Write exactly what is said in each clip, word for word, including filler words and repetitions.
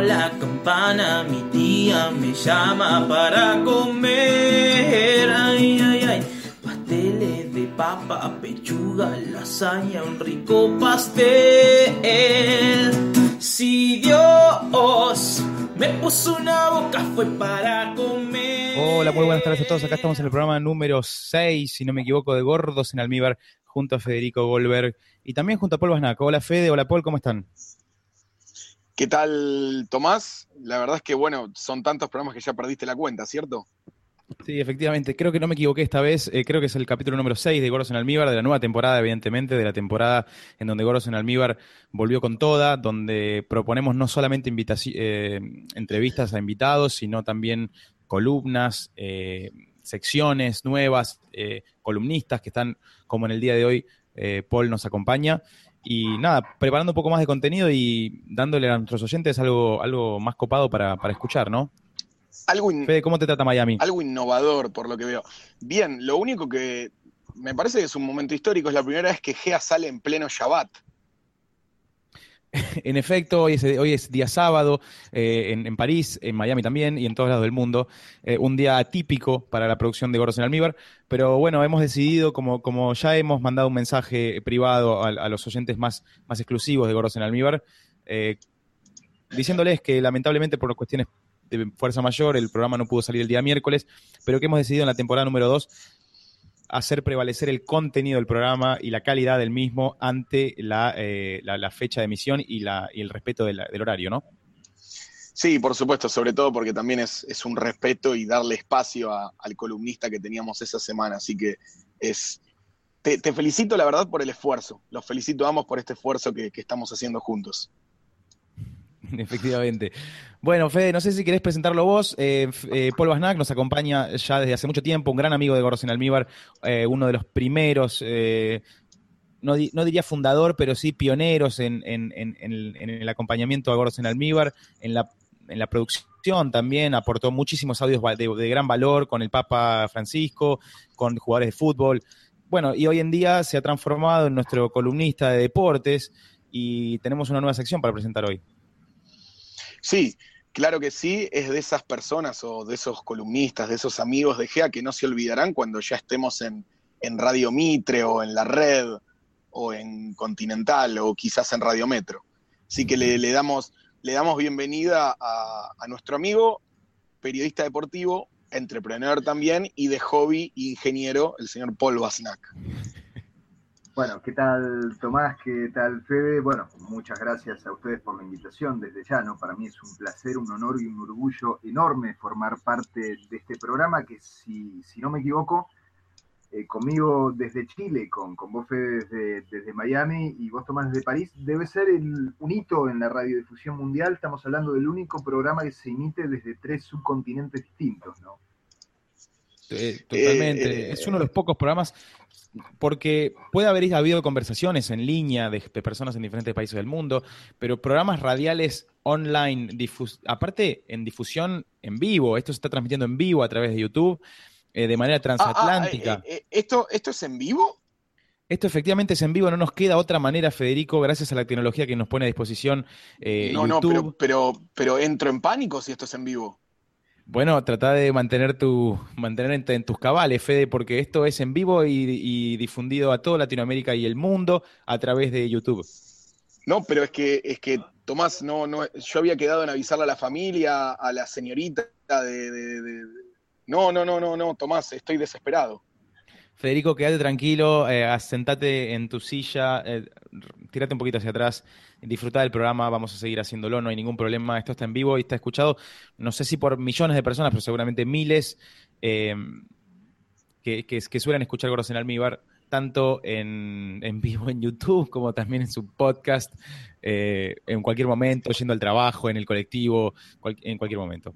la campana, mi tía me llama para comer. Ay, ay, ay. Pasteles de papa, pechuga, lasaña, un rico pastel. Si Dios me puso una boca fue para comer. Hola, muy buenas tardes a todos. Acá estamos en el programa número seis, si no me equivoco, de Gordos en Almíbar, junto a Federico Goldberg y también junto a Paul Basnac. Hola Fede, hola Paul, ¿cómo están? ¿Qué tal, Tomás? La verdad es que, bueno, son tantos programas que ya perdiste la cuenta, ¿cierto? Sí, efectivamente, creo que no me equivoqué esta vez, eh, creo que es el capítulo número seis de Gordos en Almíbar, de la nueva temporada, evidentemente, de la temporada en donde Gordos en Almíbar volvió con toda, donde proponemos no solamente invitaci- eh, entrevistas a invitados, sino también columnas, eh, secciones nuevas, eh, columnistas que están, como en el día de hoy, eh, Paul nos acompaña. Y nada, preparando un poco más de contenido y dándole a nuestros oyentes algo, algo más copado para, para escuchar, ¿no? Algo, in- Fede, ¿cómo te trata Miami? algo innovador, por lo que veo. Bien, lo único que me parece que es un momento histórico, es la primera vez que Gea sale en pleno Shabbat. En efecto, hoy es, hoy es día sábado, eh, en, en París, en Miami también y en todos lados del mundo. Eh, un día atípico para la producción de Gordos en Almíbar. Pero bueno, hemos decidido, como, como ya hemos mandado un mensaje privado a, a los oyentes más, más exclusivos de Gordos en Almíbar, eh, diciéndoles que lamentablemente por cuestiones de fuerza mayor el programa no pudo salir el día miércoles, pero que hemos decidido en la temporada número dos hacer prevalecer el contenido del programa y la calidad del mismo ante la, eh, la, la fecha de emisión y, la, y el respeto de la, del horario, ¿no? Sí, por supuesto, sobre todo porque también es, es un respeto y darle espacio a- al columnista que teníamos esa semana. Así que es te, te felicito, la verdad, por el esfuerzo. Los felicito a ambos por este esfuerzo que, que estamos haciendo juntos. Efectivamente. Bueno, Fede, no sé si querés presentarlo vos. Eh, eh, Paul Basnac nos acompaña ya desde hace mucho tiempo, un gran amigo de Gordos en Almíbar, eh, uno de los primeros, eh, no, di- no diría fundador, pero sí pioneros en, en- en- en el, en el acompañamiento a Gordos en Almíbar, en la, en la producción también, aportó muchísimos audios va- de, de gran valor con el Papa Francisco, con jugadores de fútbol. Bueno, y hoy en día se ha transformado en nuestro columnista de deportes y tenemos una nueva sección para presentar hoy. Sí, claro que sí, es de esas personas o de esos columnistas, de esos amigos de Gea que no se olvidarán cuando ya estemos en, en Radio Mitre o en La Red o en Continental o quizás en Radio Metro. Así que le, le damos, le damos bienvenida a, a nuestro amigo, periodista deportivo, entrepreneur también y de hobby ingeniero, el señor Paul Basnac. Bueno, ¿qué tal Tomás? ¿Qué tal Fede? Bueno, muchas gracias a ustedes por la invitación desde ya, ¿no? Para mí es un placer, un honor y un orgullo enorme formar parte de este programa que, si, si no me equivoco, eh, conmigo desde Chile, con, con vos Fede desde, desde Miami y vos Tomás desde París, debe ser el, un hito en la radiodifusión mundial. Estamos hablando del único programa que se emite desde tres subcontinentes distintos, ¿no? Eh, totalmente. Eh, eh, es uno de los pocos programas, porque puede haber habido conversaciones en línea de, de personas en diferentes países del mundo, pero programas radiales online, difus- aparte en difusión en vivo, esto se está transmitiendo en vivo a través de YouTube, eh, de manera ah, ah, transatlántica. eh, eh, ¿esto, ¿Esto es en vivo? Esto efectivamente es en vivo, no nos queda otra manera, Federico, gracias a la tecnología que nos pone a disposición eh, No, no, pero, YouTube. pero, pero entro en pánico si esto es en vivo. Bueno, trata de mantener tu mantener en, en tus cabales, Fede, porque esto es en vivo y, y difundido a toda Latinoamérica y el mundo a través de YouTube. No, pero es que, es que Tomás, no, no, yo había quedado en avisarle a la familia, a la señorita de, de, de- No, no, no, no, no, Tomás, estoy desesperado. Federico, quédate tranquilo, eh, sentate en tu silla, eh, tírate un poquito hacia atrás, disfruta del programa, vamos a seguir haciéndolo, no hay ningún problema, esto está en vivo y está escuchado, no sé si por millones de personas, pero seguramente miles eh, que, que, que suelen escuchar Gordos en Almíbar, tanto en, en vivo en YouTube como también en su podcast, eh, en cualquier momento, yendo al trabajo, en el colectivo, cual, en cualquier momento.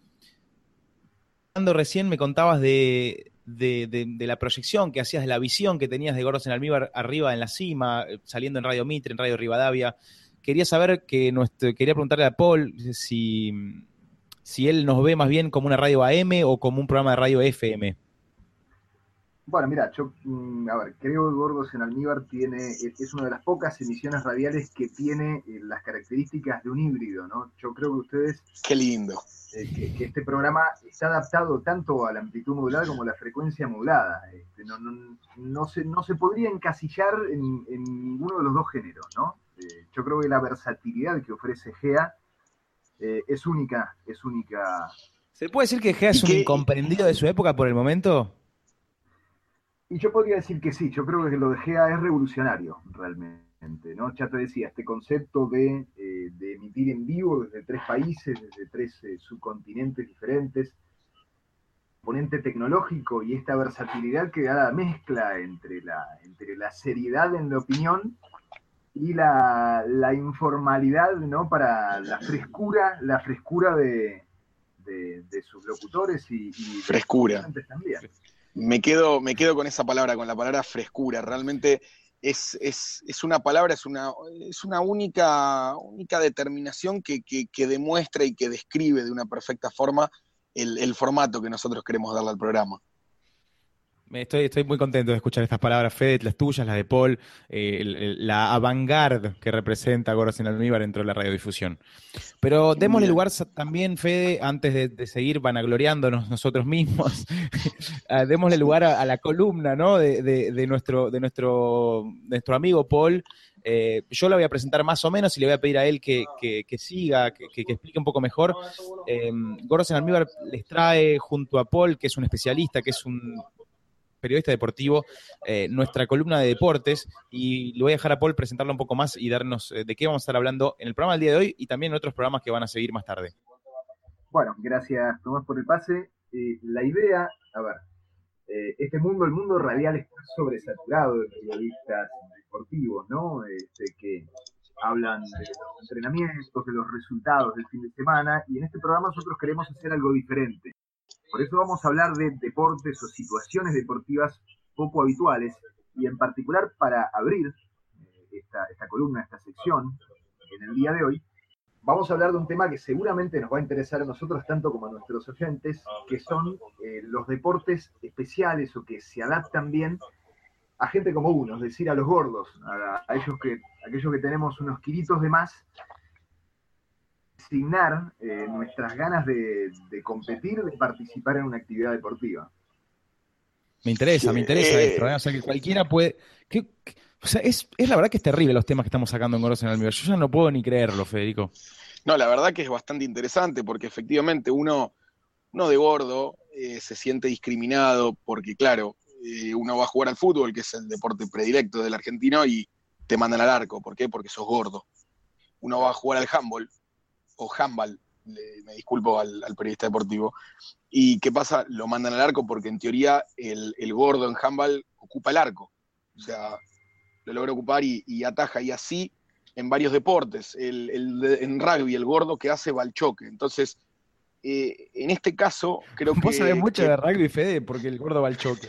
Cuando recién me contabas de, de, de, de la proyección que hacías, de la visión que tenías de Gordos en Almíbar arriba en la cima, saliendo en Radio Mitre, en Radio Rivadavia, quería saber que nuestro, quería preguntarle a Paul si, si él nos ve más bien como una radio A M o como un programa de radio F M. Bueno, mira, yo, a ver, creo que Gordos en Almíbar tiene, es una de las pocas emisiones radiales que tiene las características de un híbrido, ¿no? Yo creo que ustedes... Qué lindo. Eh, que, que este programa está adaptado tanto a la amplitud modulada como a la frecuencia modulada. Este, no, no, no, se, no se podría encasillar en, en ninguno de los dos géneros, ¿no? Eh, yo creo que la versatilidad que ofrece G E A eh, es única, es única. ¿Se puede decir que G E A es un incomprendido de su época por el momento? Y yo podría decir que sí, yo creo que lo de G E A es revolucionario, realmente, ¿no? Ya te decía, este concepto de, eh, de emitir en vivo desde tres países, desde tres eh, subcontinentes diferentes, componente tecnológico y esta versatilidad que da la mezcla entre la, entre la seriedad en la opinión y la, la informalidad, ¿no? Para la frescura, la frescura de, de, de sus locutores y, y frescura. De también. Me quedo, me quedo con esa palabra, con la palabra frescura. Realmente es, es, es una palabra, es una, es una única, única determinación que, que, que demuestra y que describe de una perfecta forma el, el formato que nosotros queremos darle al programa. Estoy, estoy muy contento de escuchar estas palabras, Fede, las tuyas, las de Paul, eh, el, el, la avant-garde que representa Gordos en Almíbar dentro de la radiodifusión. Pero démosle lugar también, Fede, antes de, de seguir vanagloriándonos nosotros mismos, démosle lugar a, a la columna, ¿no? de, de, de, nuestro, de nuestro, nuestro amigo Paul. Eh, yo la voy a presentar más o menos y le voy a pedir a él que, que, que siga, que, que explique un poco mejor. Eh, Gordos en Almíbar les trae junto a Paul, que es un especialista, que es un periodista deportivo, eh, nuestra columna de deportes, y le voy a dejar a Paul presentarla un poco más y darnos eh, de qué vamos a estar hablando en el programa del día de hoy y también en otros programas que van a seguir más tarde. Bueno, gracias Tomás por el pase. Eh, la idea, a ver, eh, este mundo, el mundo radial está sobresaturado de periodistas deportivos, ¿no? Este, que hablan de los entrenamientos, de los resultados del fin de semana, y en este programa nosotros queremos hacer algo diferente. Por eso vamos a hablar de deportes o situaciones deportivas poco habituales y en particular para abrir esta, esta columna, esta sección en el día de hoy, vamos a hablar de un tema que seguramente nos va a interesar a nosotros tanto como a nuestros oyentes, que son eh, los deportes especiales o que se adaptan bien a gente como uno, es decir, a los gordos, a, a ellos que, a aquellos que tenemos unos kilitos de más, asignar eh, nuestras ganas de, de competir, de participar en una actividad deportiva. Me interesa, me interesa eh, esto, ¿eh? O sea, que cualquiera puede... ¿Qué, qué? O sea, es, es la verdad que es terrible los temas que estamos sacando en Gordos en Almíbar. Yo ya no puedo ni creerlo, Federico. No, la verdad que es bastante interesante porque efectivamente uno, uno de gordo eh, se siente discriminado porque, claro, eh, uno va a jugar al fútbol, que es el deporte predilecto del argentino, y te mandan al arco. ¿Por qué? Porque sos gordo. Uno va a jugar al handball, o handball, le, me disculpo al, al periodista deportivo, y ¿qué pasa? Lo mandan al arco porque en teoría el, el gordo en handball ocupa el arco, o sea, lo logra ocupar y, y ataja, y así en varios deportes, el, el, en rugby el gordo que hace va al choque, entonces eh, en este caso creo que... Vos sabés mucho que... de rugby, Fede, porque el gordo va al choque.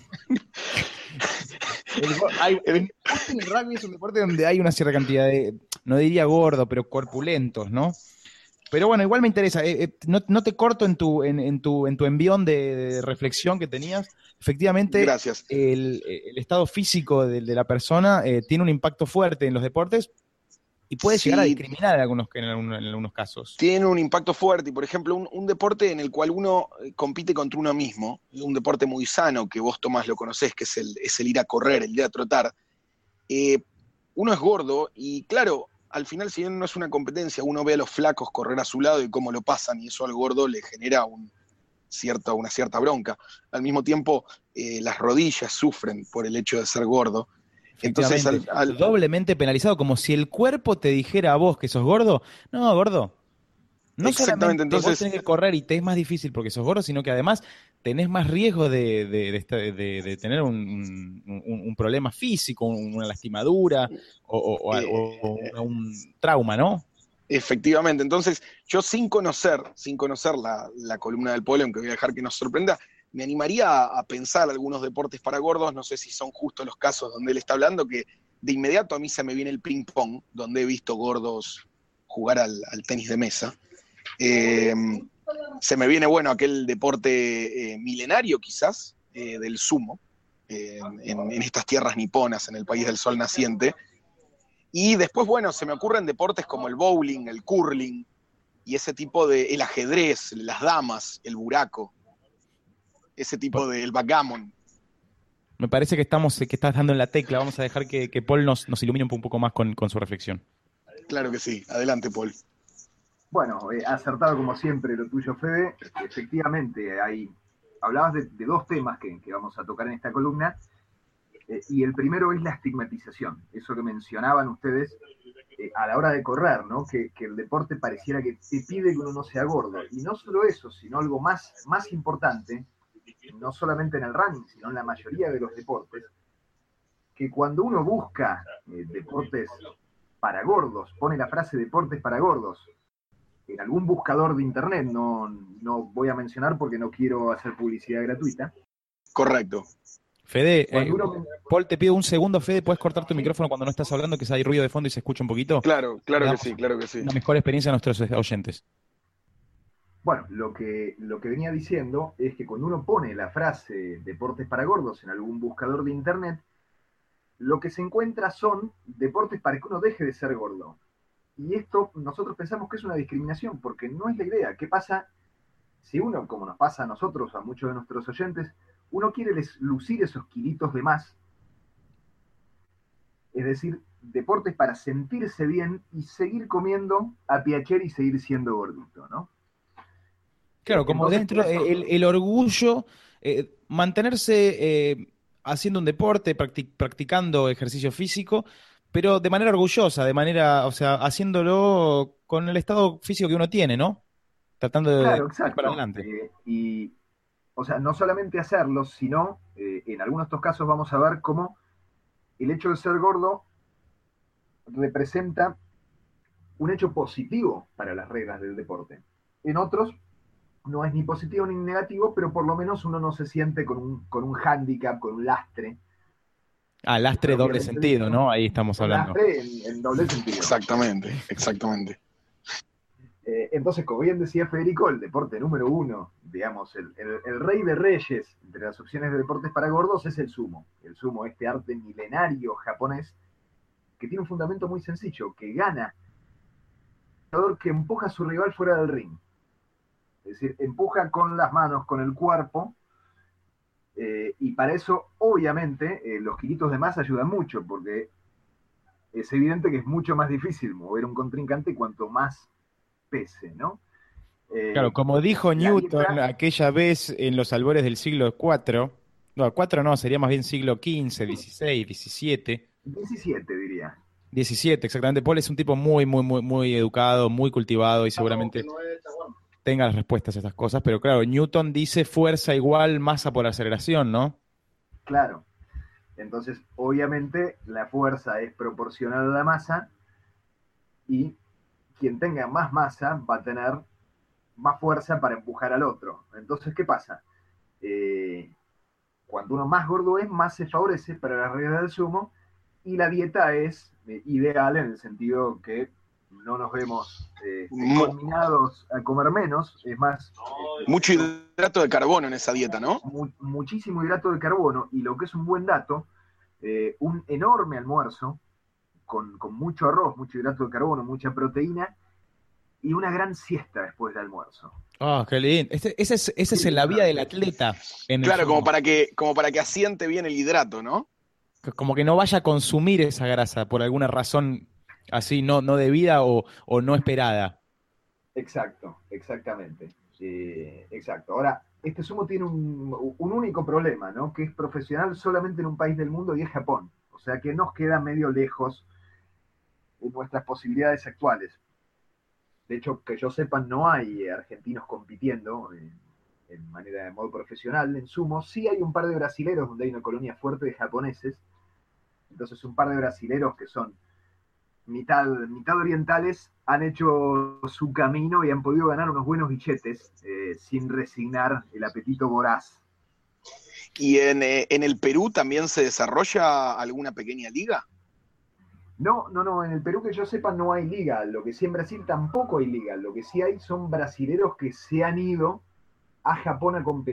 El, hay, el, el rugby es un deporte donde hay una cierta cantidad de, no diría gordo, pero corpulentos, ¿no? Pero bueno, igual me interesa, eh, eh, no, no te corto en tu, en, en tu, en tu envión de, de reflexión que tenías. Efectivamente, Gracias. El, el estado físico de, de la persona eh, tiene un impacto fuerte en los deportes y puede sí, llegar a discriminar en algunos, en, algunos, en algunos casos. Tiene un impacto fuerte, y por ejemplo, un, un deporte en el cual uno compite contra uno mismo, un deporte muy sano, que vos, Tomás, lo conocés, que es el, es el ir a correr, el ir a trotar. Eh, uno es gordo y, claro, al final, si bien no es una competencia, uno ve a los flacos correr a su lado y cómo lo pasan, y eso al gordo le genera un cierto, una cierta bronca. Al mismo tiempo, eh, las rodillas sufren por el hecho de ser gordo. Entonces, al, al... doblemente penalizado, como si el cuerpo te dijera a vos que sos gordo. No, gordo. No solamente entonces vos tenés que correr y te es más difícil porque sos gordo, sino que además tenés más riesgo de, de, de, de, de tener un, un, un problema físico, una lastimadura o, o, o, eh, o, o un trauma, ¿no? Efectivamente. Entonces, yo sin conocer, sin conocer la, la columna del Polo, aunque voy a dejar que nos sorprenda, me animaría a, a pensar algunos deportes para gordos. No sé si son justo los casos donde él está hablando, que de inmediato a mí se me viene el ping-pong, donde he visto gordos jugar al, al tenis de mesa. Eh, se me viene, bueno, aquel deporte eh, milenario quizás, eh, del sumo, eh, en, en estas tierras niponas, en el país del sol naciente. Y después, bueno, se me ocurren deportes como el bowling, el curling, y ese tipo de, el ajedrez, las damas, el buraco, ese tipo de, el backgammon. Me parece que estamos, que estás dando en la tecla. Vamos a dejar que, que Paul nos, nos ilumine un poco más con, con su reflexión. Claro que sí. Adelante, Paul. Bueno, eh, acertado como siempre lo tuyo, Fede. Efectivamente, hay, hablabas de, de dos temas que, que vamos a tocar en esta columna, eh, y el primero es la estigmatización. Eso que mencionaban ustedes eh, a la hora de correr, ¿no? Que, que el deporte pareciera que te pide que uno no sea gordo. Y no solo eso, sino algo más, más importante, no solamente en el running, sino en la mayoría de los deportes, que cuando uno busca eh, deportes para gordos, pone la frase deportes para gordos en algún buscador de internet, no, no voy a mencionar porque no quiero hacer publicidad gratuita. Correcto. Fede, eh, uno... Paul, te pido un segundo, Fede, ¿puedes cortar tu micrófono cuando no estás hablando, que hay ruido de fondo y se escucha un poquito? Claro, claro que sí, claro que sí. Una mejor experiencia a nuestros oyentes. Bueno, lo que, lo que venía diciendo es que cuando uno pone la frase deportes para gordos en algún buscador de internet, lo que se encuentra son deportes para que uno deje de ser gordo. Y esto nosotros pensamos que es una discriminación, porque no es la idea. ¿Qué pasa si uno, como nos pasa a nosotros, a muchos de nuestros oyentes, uno quiere lucir esos kilitos de más? Es decir, deportes para sentirse bien y seguir comiendo a piacere y seguir siendo gordito, ¿no? Claro, como Entonces, dentro, el, el orgullo, eh, mantenerse eh, haciendo un deporte, practic- practicando ejercicio físico, pero de manera orgullosa, de manera, o sea, haciéndolo con el estado físico que uno tiene, ¿no? Tratando de claro, ir para exacto. adelante. Eh, y, o sea, no solamente hacerlo, sino, eh, en algunos de estos casos vamos a ver cómo el hecho de ser gordo representa un hecho positivo para las reglas del deporte. En otros, no es ni positivo ni negativo, pero por lo menos uno no se siente con un, con un hándicap, con un lastre. Ah, lastre doble sentido, ¿no? Ahí estamos hablando. Lastre en, en doble sentido. Exactamente, exactamente. Eh, entonces, como bien decía Federico, el deporte número uno, digamos, el, el, el rey de reyes entre las opciones de deportes para gordos es el sumo. El sumo, este arte milenario japonés, que tiene un fundamento muy sencillo, que gana el jugador que empuja a su rival fuera del ring. Es decir, empuja con las manos, con el cuerpo, eh, y para eso, obviamente, eh, los kilitos de más ayudan mucho, porque es evidente que es mucho más difícil mover un contrincante cuanto más pese, ¿no? Eh, Claro, como dijo Newton dieta... aquella vez en los albores del siglo cuatro, no, cuatro no, sería más bien siglo quince, dieciséis, diecisiete. diecisiete, diría. diecisiete, exactamente. Paul es un tipo muy, muy, muy, muy educado, muy cultivado y seguramente tenga las respuestas a estas cosas, pero claro, Newton dice fuerza igual masa por aceleración, ¿no? Claro. Entonces, obviamente, la fuerza es proporcional a la masa y quien tenga más masa va a tener más fuerza para empujar al otro. Entonces, ¿qué pasa? Eh, cuando uno más gordo es, más se favorece para la regla del sumo, y la dieta es eh, ideal en el sentido que no nos vemos eh, conminados a comer menos, es más... Eh, mucho hidrato de carbono en esa dieta, ¿no? Mu muchísimo hidrato de carbono, y lo que es un buen dato, eh, un enorme almuerzo, con, con mucho arroz, mucho hidrato de carbono, mucha proteína, y una gran siesta después del almuerzo. Ah, oh, qué lindo. Ese, ese es, ese sí, es la vía del atleta. En claro, el como para, que, como para que asiente bien el hidrato, ¿no? Como que no vaya a consumir esa grasa por alguna razón así no, no debida o, o no esperada. Exacto, exactamente. Eh, exacto. Ahora, este sumo tiene un, un único problema, ¿no? Que es profesional solamente en un país del mundo, y es Japón. O sea que nos queda medio lejos de nuestras posibilidades actuales. De hecho, que yo sepa, no hay argentinos compitiendo en, en manera de modo profesional en sumo. Sí hay un par de brasileros donde hay una colonia fuerte de japoneses. Entonces, un par de brasileros que son mitad, mitad orientales han hecho su camino y han podido ganar unos buenos billetes eh, sin resignar el apetito voraz. ¿Y en, eh, en el Perú también se desarrolla alguna pequeña liga? No, no, no, en el Perú que yo sepa no hay liga, lo que sí en Brasil tampoco hay liga, lo que sí hay son brasileros que se han ido a Japón a competir.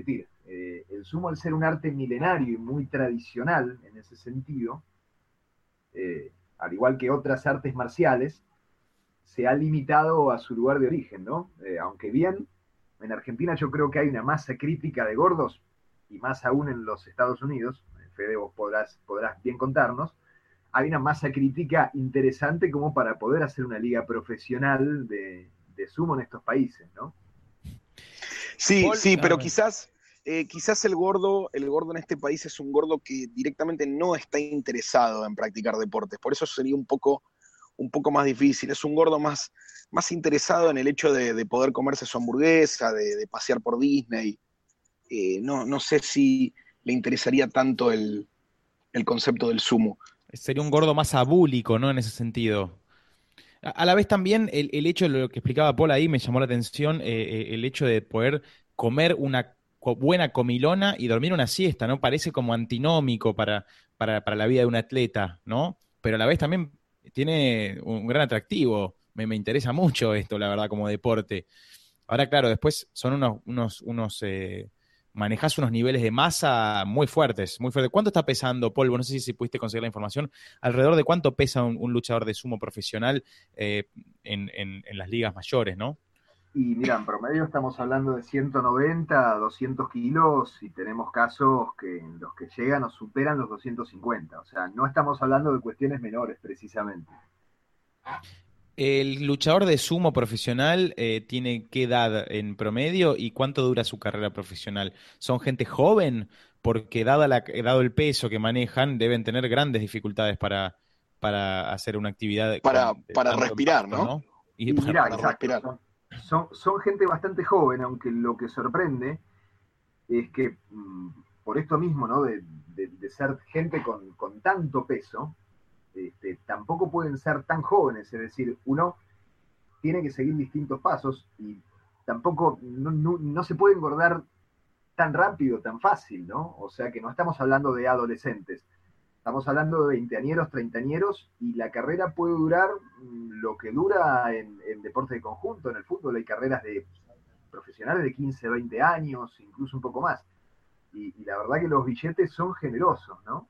Eh, el sumo, al ser un arte milenario y muy tradicional en ese sentido, eh, al igual que otras artes marciales, se ha limitado a su lugar de origen, ¿no? Eh, aunque bien, en Argentina yo creo que hay una masa crítica de gordos, y más aún en los Estados Unidos, Fede, vos podrás, podrás bien contarnos, hay una masa crítica interesante como para poder hacer una liga profesional de, de sumo en estos países, ¿no? Sí, Paul, sí, pero ah, quizás, eh, quizás el gordo, el gordo en este país es un gordo que directamente no está interesado en practicar deportes. Por eso sería un poco, un poco más difícil. Es un gordo más, más interesado en el hecho de, de poder comerse su hamburguesa, de, de pasear por Disney. Eh, no, no sé si le interesaría tanto el, el concepto del sumo. sería un gordo más abúlico, ¿no? En ese sentido. A, a la vez también el, el hecho de lo que explicaba Paul ahí me llamó la atención, eh, eh, el hecho de poder comer una co- buena comilona y dormir una siesta, ¿no? Parece como antinómico para, para, para la vida de un atleta, ¿no? Pero a la vez también tiene un gran atractivo. Me, me interesa mucho esto, la verdad, como deporte. Ahora, claro, después son unos, unos, unos eh, manejás unos niveles de masa muy fuertes, muy fuertes. ¿Cuánto está pesando, Polvo? No sé si, si pudiste conseguir la información. ¿Alrededor de cuánto pesa un, un luchador de sumo profesional eh, en, en, en las ligas mayores, no? Y mira, en promedio estamos hablando de ciento noventa a doscientos kilos y tenemos casos que en los que llegan o superan los doscientos cincuenta. O sea, no estamos hablando de cuestiones menores precisamente. ¿El luchador de sumo profesional eh, tiene qué edad en promedio y cuánto dura su carrera profesional? ¿Son gente joven? Porque dada la, dado el peso que manejan, deben tener grandes dificultades para, para hacer una actividad Para, con de para tanto respirar, impacto, ¿no? ¿no? Y Y para, mirá, Para para- exacto, respirar. son, son, son gente bastante joven, aunque lo que sorprende es que mmm, por esto mismo, ¿no? De, de, de ser gente con, con tanto peso, este, tampoco pueden ser tan jóvenes, es decir, uno tiene que seguir distintos pasos y tampoco, no, no, no se puede engordar tan rápido, tan fácil, ¿no? O sea que no estamos hablando de adolescentes, estamos hablando de veinteañeros, treintañeros, y la carrera puede durar mm, lo que dura en, en deporte de conjunto, en el fútbol hay carreras de profesionales de quince, veinte años, incluso un poco más. Y, y la verdad que los billetes son generosos, ¿no?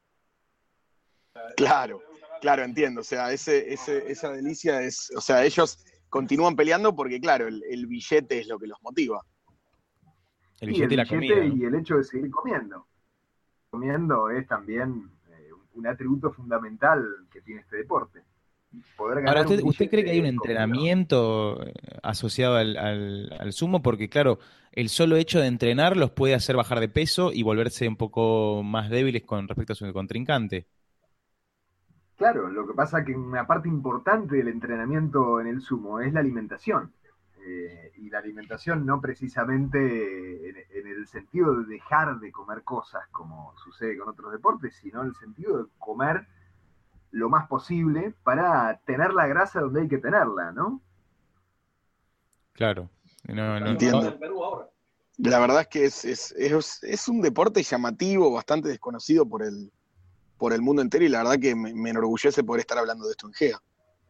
Claro, claro, entiendo. O sea, ese, ese, esa delicia es, o sea, ellos continúan peleando porque, claro, el, el billete es lo que los motiva. el Y el billete y la billete comida, ¿no? y el hecho de seguir comiendo. Comiendo es también eh, un atributo fundamental que tiene este deporte. Poder Ahora, ganar un ¿usted, usted cree que hay un billete comiendo. entrenamiento eh, asociado al, al, al sumo? Porque, claro, el solo hecho de entrenar los puede hacer bajar de peso y volverse un poco más débiles con respecto a su contrincante. Claro, lo que pasa es que una parte importante del entrenamiento en el sumo es la alimentación. Eh, y la alimentación no precisamente en, en el sentido de dejar de comer cosas como sucede con otros deportes, sino en el sentido de comer lo más posible para tener la grasa donde hay que tenerla, ¿no? Claro. No, no, no. Entiendo. La verdad es que es, es, es, es un deporte llamativo, bastante desconocido por el, por el mundo entero, y la verdad que me, me enorgullece poder estar hablando de esto en G E A.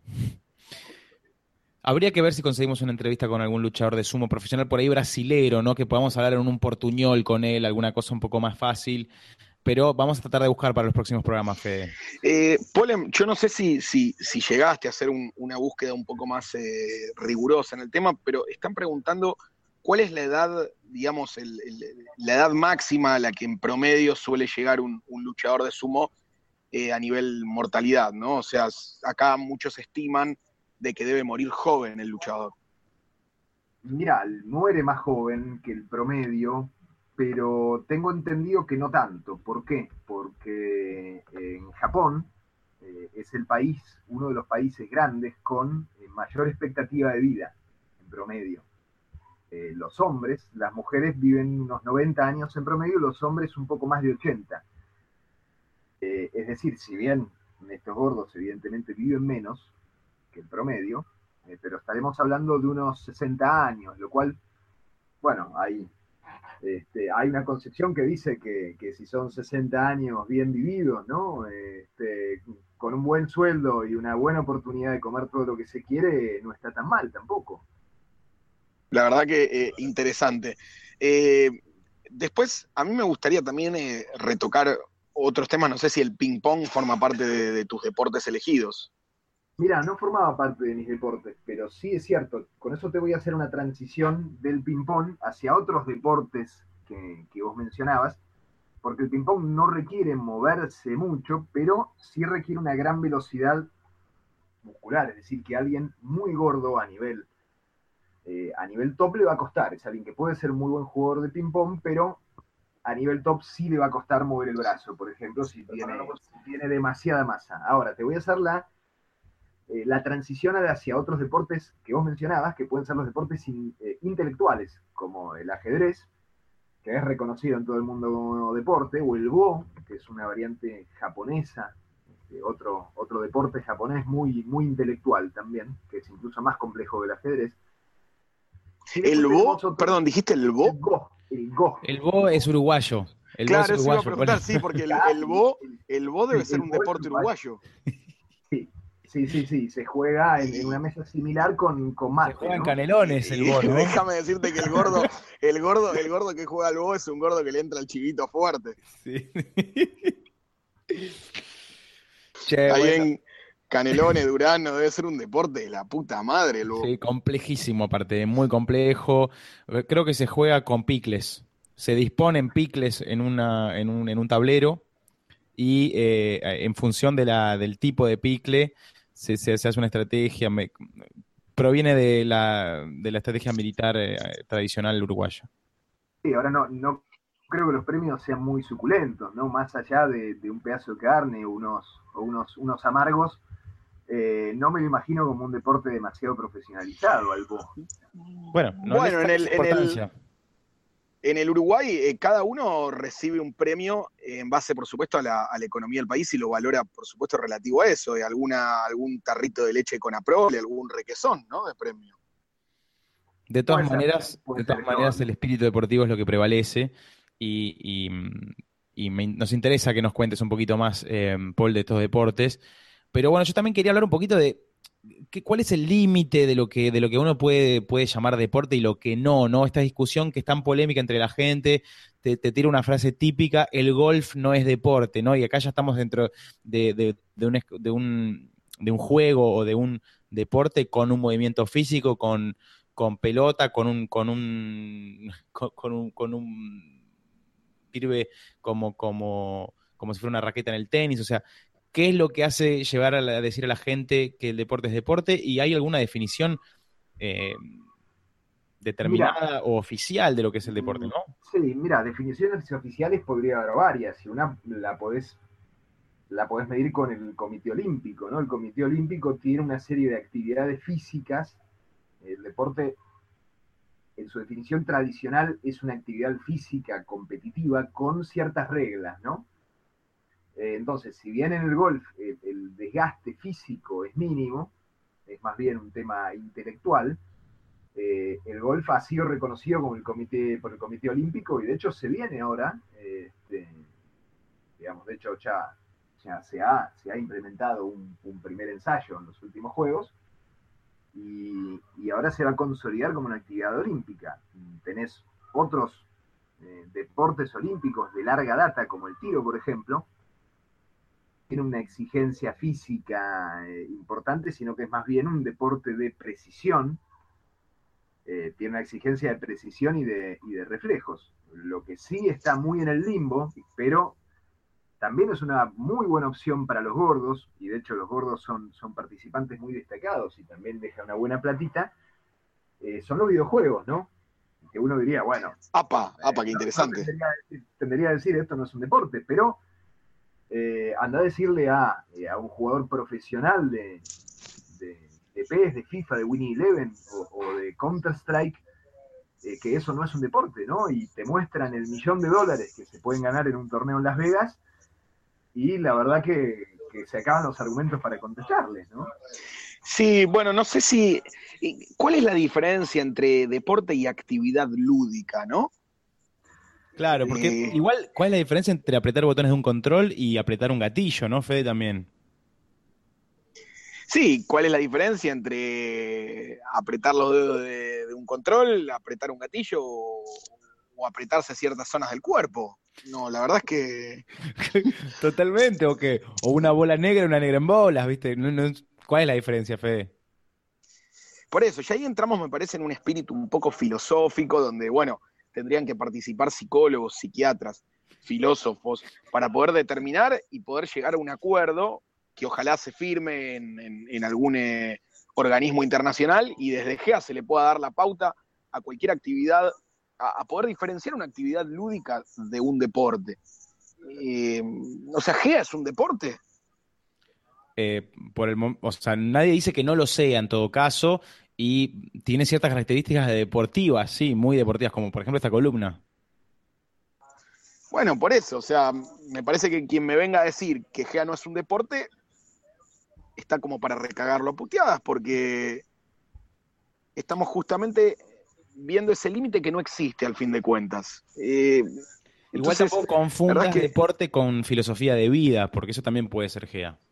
Habría que ver si conseguimos una entrevista con algún luchador de sumo profesional por ahí brasilero, ¿no? Que podamos hablar en un portuñol con él, alguna cosa un poco más fácil. Pero vamos a tratar de buscar para los próximos programas, Fede. Eh, Polem, yo no sé si, si, si llegaste a hacer un, una búsqueda un poco más eh, rigurosa en el tema, pero están preguntando cuál es la edad, digamos, el, el, la edad máxima a la que en promedio suele llegar un, un luchador de sumo eh, a nivel mortalidad, ¿no? O sea, acá muchos estiman de que debe morir joven el luchador. Mira, muere más joven que el promedio, pero tengo entendido que no tanto. ¿Por qué? Porque en Japón eh, es el país, uno de los países grandes con eh, mayor expectativa de vida en promedio. Eh, los hombres, las mujeres viven unos noventa años en promedio, los hombres un poco más de ochenta. Eh, es decir, si bien estos gordos evidentemente viven menos que el promedio, eh, pero estaremos hablando de unos sesenta años, lo cual, bueno, hay, este, hay una concepción que dice que, que si son sesenta años bien vividos, ¿no? Este, con un buen sueldo y una buena oportunidad de comer todo lo que se quiere, no está tan mal tampoco. La verdad que eh, interesante. Eh, después, a mí me gustaría también eh, retocar otros temas. No sé si el ping-pong forma parte de, de tus deportes elegidos. Mira, no formaba parte de mis deportes, pero sí es cierto. Con eso te voy a hacer una transición del ping-pong hacia otros deportes que, que vos mencionabas, porque el ping-pong no requiere moverse mucho, pero sí requiere una gran velocidad muscular, es decir, que alguien muy gordo a nivel, eh, a nivel top le va a costar. Es alguien que puede ser muy buen jugador de ping-pong, pero a nivel top sí le va a costar mover el brazo, por ejemplo, si tiene, si tiene demasiada masa. Ahora, te voy a hacer la Eh, la transición hacia otros deportes que vos mencionabas, que pueden ser los deportes in, eh, intelectuales, como el ajedrez, que es reconocido en todo el mundo como deporte, o el Go, que es una variante japonesa, este, otro, otro deporte japonés muy, muy intelectual también, que es incluso más complejo que el ajedrez. El Bo, otro, perdón, ¿dijiste el Bo? El Go. El Go, el Bo es uruguayo. El claro, Bo es eso iba a uruguayo, preguntar, bueno. sí, porque el, el, Bo, el Bo debe el, ser un deporte uruguayo. Sí. Sí, sí, sí, se juega en, en una mesa similar con, con mate. Se juega en ¿no? Canelones el Bo, ¿no? Déjame decirte que el gordo, el gordo, el gordo que juega al Bo es un gordo que le entra al chivito fuerte. Sí. Che, ahí bueno. en Canelones, Durano, debe ser un deporte de la puta madre el Bo. Sí, complejísimo aparte, muy complejo. Creo que se juega con picles. Se disponen picles en, una, en, un, en un tablero y eh, en función de la, del tipo de picle se, se, se hace una estrategia, me, proviene de la, de la estrategia militar eh, tradicional uruguaya. Sí, ahora no, no creo que los premios sean muy suculentos, ¿no? Más allá de, de un pedazo de carne unos, o unos, unos amargos, eh, no me lo imagino como un deporte demasiado profesionalizado, algo. Bueno, no bueno en, el, en, el, en el Uruguay eh, cada uno recibe un premio en base, por supuesto, a la, a la economía del país y lo valora, por supuesto, relativo a eso, de alguna, algún tarrito de leche con Aprole, algún requesón, ¿no? De premio. De todas puede maneras, ser, de todas maneras todo. El espíritu deportivo es lo que prevalece y, y, y me, nos interesa que nos cuentes un poquito más, eh, Paul, de estos deportes. Pero bueno, yo también quería hablar un poquito de qué, cuál es el límite de lo que de lo que uno puede, puede llamar deporte y lo que no, ¿no? Esta discusión que es tan polémica entre la gente, te, te tira una frase típica, el golf no es deporte, ¿no? Y acá ya estamos dentro de, de, de, un, de, un, de un juego o de un deporte con un movimiento físico, con, con pelota, con un, con un, con, con un, con un sirve como, como, como si fuera una raqueta en el tenis, o sea, ¿qué es lo que hace llevar a, la, a decir a la gente que el deporte es deporte? ¿Y hay alguna definición eh, determinada mira, o oficial de lo que es el deporte, no? Sí, mira, definiciones oficiales podría haber varias, y una la podés, la podés medir con el Comité Olímpico, ¿no? El Comité Olímpico tiene una serie de actividades físicas. El deporte, en su definición tradicional, es una actividad física competitiva con ciertas reglas, ¿no? Entonces, si bien en el golf el, el desgaste físico es mínimo, es más bien un tema intelectual, eh, el golf ha sido reconocido como el comité, por el Comité Olímpico y de hecho se viene ahora, eh, este, digamos, de hecho ya, ya se, ha, se ha implementado un, un primer ensayo en los últimos Juegos y, y ahora se va a consolidar como una actividad olímpica. Tenés otros eh, deportes olímpicos de larga data, como el tiro, por ejemplo, tiene una exigencia física eh, importante, sino que es más bien un deporte de precisión, eh, tiene una exigencia de precisión y de, y de reflejos, lo que sí está muy en el limbo, pero también es una muy buena opción para los gordos, y de hecho los gordos son, son participantes muy destacados y también deja una buena platita, eh, son los videojuegos, ¿no? Que uno diría, bueno... ¡Apa! ¡Apa, qué interesante! No, no tendría, decir, tendría que decir, esto no es un deporte, pero... Eh, anda a decirle a, eh, a un jugador profesional de, de, de P E S, de FIFA, de Winnie Eleven o, o de Counter-Strike eh, que eso no es un deporte, ¿no? Y te muestran el millón de dólares que se pueden ganar en un torneo en Las Vegas y la verdad que, que se acaban los argumentos para contestarles, ¿no? Sí, bueno, no sé si... ¿Cuál es la diferencia entre deporte y actividad lúdica, no? Claro, porque eh, igual, ¿cuál es la diferencia entre apretar botones de un control y apretar un gatillo, no, Fede, también? Sí, ¿cuál es la diferencia entre apretar los dedos de, de un control, apretar un gatillo o, o apretarse ciertas zonas del cuerpo. No, la verdad es que... Totalmente, o que, o una bola negra, una negra en bolas, ¿viste? No, no, ¿cuál es la diferencia, Fede? Por eso, ya ahí entramos, me parece, en un espíritu un poco filosófico, donde, bueno, tendrían que participar psicólogos, psiquiatras, filósofos, para poder determinar y poder llegar a un acuerdo que ojalá se firme en, en, en algún eh, organismo internacional y desde G E A se le pueda dar la pauta a cualquier actividad, a, a poder diferenciar una actividad lúdica de un deporte. Eh, o sea, G E A es un deporte. Eh, por el, o sea, nadie dice que no lo sea en todo caso, y tiene ciertas características de deportivas, sí, muy deportivas, como por ejemplo esta columna. Bueno, por eso, o sea, me parece que quien me venga a decir que G E A no es un deporte, está como para recagarlo a puteadas, porque estamos justamente viendo ese límite que no existe al fin de cuentas. Eh, Igual entonces, tampoco la verdad confundas es que deporte con filosofía de vida, porque eso también puede ser G E A.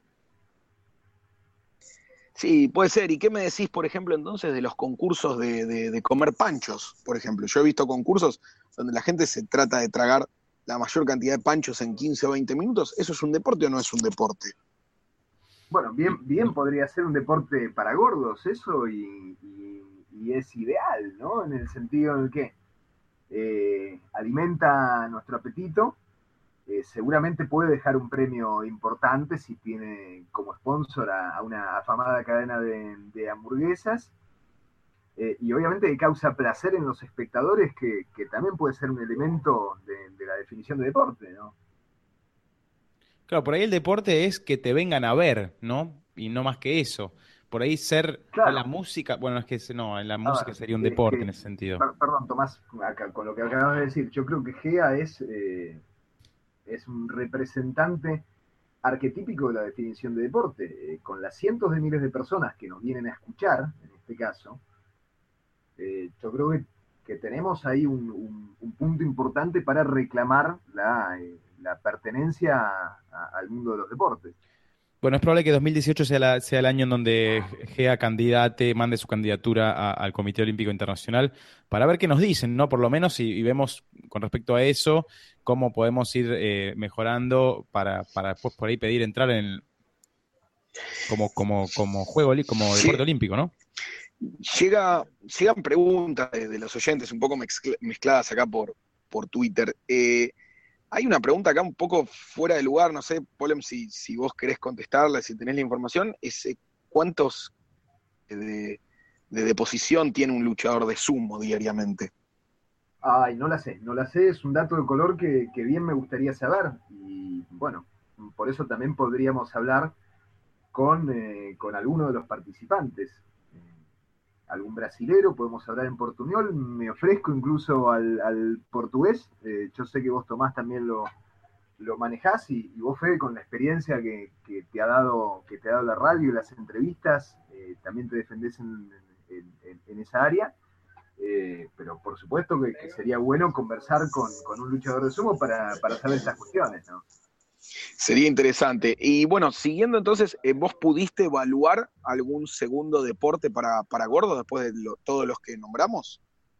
sí, puede ser. ¿Y qué me decís, por ejemplo, entonces de los concursos de, de, de comer panchos? Por ejemplo, yo he visto concursos donde la gente se trata de tragar la mayor cantidad de panchos en quince o veinte minutos. ¿Eso es un deporte o no es un deporte? Bueno, bien, bien podría ser un deporte para gordos eso y, y, y es ideal, ¿no? En el sentido en el que eh, alimenta nuestro apetito, eh, seguramente puede dejar un premio importante si tiene como sponsor a, a una afamada cadena de, de hamburguesas, eh, y obviamente que causa placer en los espectadores, que, que también puede ser un elemento de, de la definición de deporte, ¿no? Claro, por ahí el deporte es que te vengan a ver, ¿no? Y no más que eso. Por ahí ser, por ahí la Claro, música, bueno, es que no, la a música ver, sería un es deporte en que, ese sentido. per- perdón, Tomás, acá, con lo que acabas de decir, yo creo que G E A es, eh, es un representante arquetípico de la definición de deporte, eh, con las cientos de miles de personas que nos vienen a escuchar, en este caso. Eh, yo creo que, que tenemos ahí un, un, un, punto importante para reclamar la, eh, la pertenencia a, a, al mundo de los deportes. Bueno, es probable que dos mil dieciocho sea, la- sea el año en donde G E A candidate, mande su candidatura a- al Comité Olímpico Internacional para ver qué nos dicen, ¿no? Por lo menos, y, y vemos con respecto a eso cómo podemos ir eh, mejorando para, para después por ahí pedir entrar en el- como, como, como juego, oli- como deporte Sí, olímpico, ¿no? llega, llegan preguntas de, de los oyentes un poco mezcl- mezcladas acá por, por Twitter. Eh, hay una pregunta acá un poco fuera de lugar, no sé, Polem, si, si vos querés contestarla, si tenés la información, es eh, cuántos de, de deposición tiene un luchador de sumo diariamente. Ay, no la sé, no la sé, es un dato de color que, que bien me gustaría saber. Y bueno, por eso también podríamos hablar con, eh, con alguno de los participantes. Eh, algún brasilero, podemos hablar en portuñol, me ofrezco incluso al, al portugués. Eh, yo sé que vos, Tomás, también lo, lo manejás, y, y vos, Fede, con la experiencia que, que, te ha dado, que te ha dado la radio y las entrevistas, eh, también te defendés en, en, en, en esa área. Eh, pero por supuesto que, que, sería bueno conversar con, con un luchador de sumo para, para saber estas cuestiones, ¿no? Sería interesante. Y bueno, siguiendo entonces, eh, ¿vos pudiste evaluar algún segundo deporte para, para gordos después de lo, todos los que nombramos?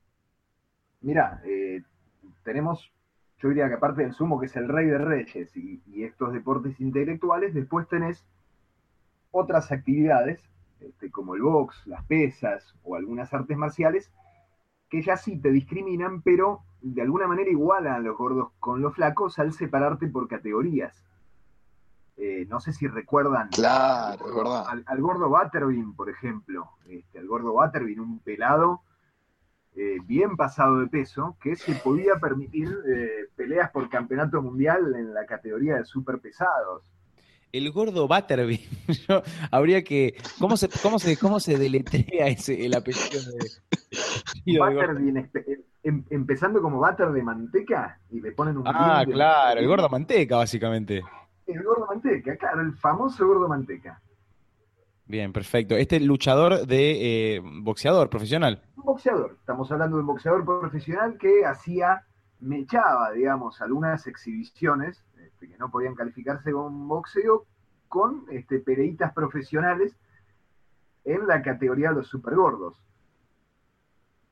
Mira, eh, tenemos, yo diría que aparte del sumo, que es el rey de reyes, y, y estos deportes intelectuales, después tenés otras actividades, este, como el box, las pesas o algunas artes marciales, que ya sí te discriminan, pero de alguna manera igualan a los gordos con los flacos al separarte por categorías. Eh, no sé si recuerdan Claro, al, es gordo, verdad. al, al gordo Butterbean, por ejemplo. Este, al gordo Butterbean, un pelado eh, bien pasado de peso, que se podía permitir eh, peleas por campeonato mundial en la categoría de super pesados. El gordo Butterbean. Yo, habría que. ¿Cómo se, cómo se, cómo se deletrea ese, el apellido de, el apellido de gordo? Butterbean, em, empezando como butter de manteca, y le ponen un Ah, bean de claro, el Butterbean. gordo manteca, básicamente. El gordo manteca, claro, el famoso gordo manteca. Bien, perfecto. Este luchador de eh, boxeador profesional. Un boxeador, estamos hablando de un boxeador profesional que hacía, mechaba, digamos, algunas exhibiciones este, que no podían calificarse como boxeo, con este, peleitas profesionales en la categoría de los supergordos.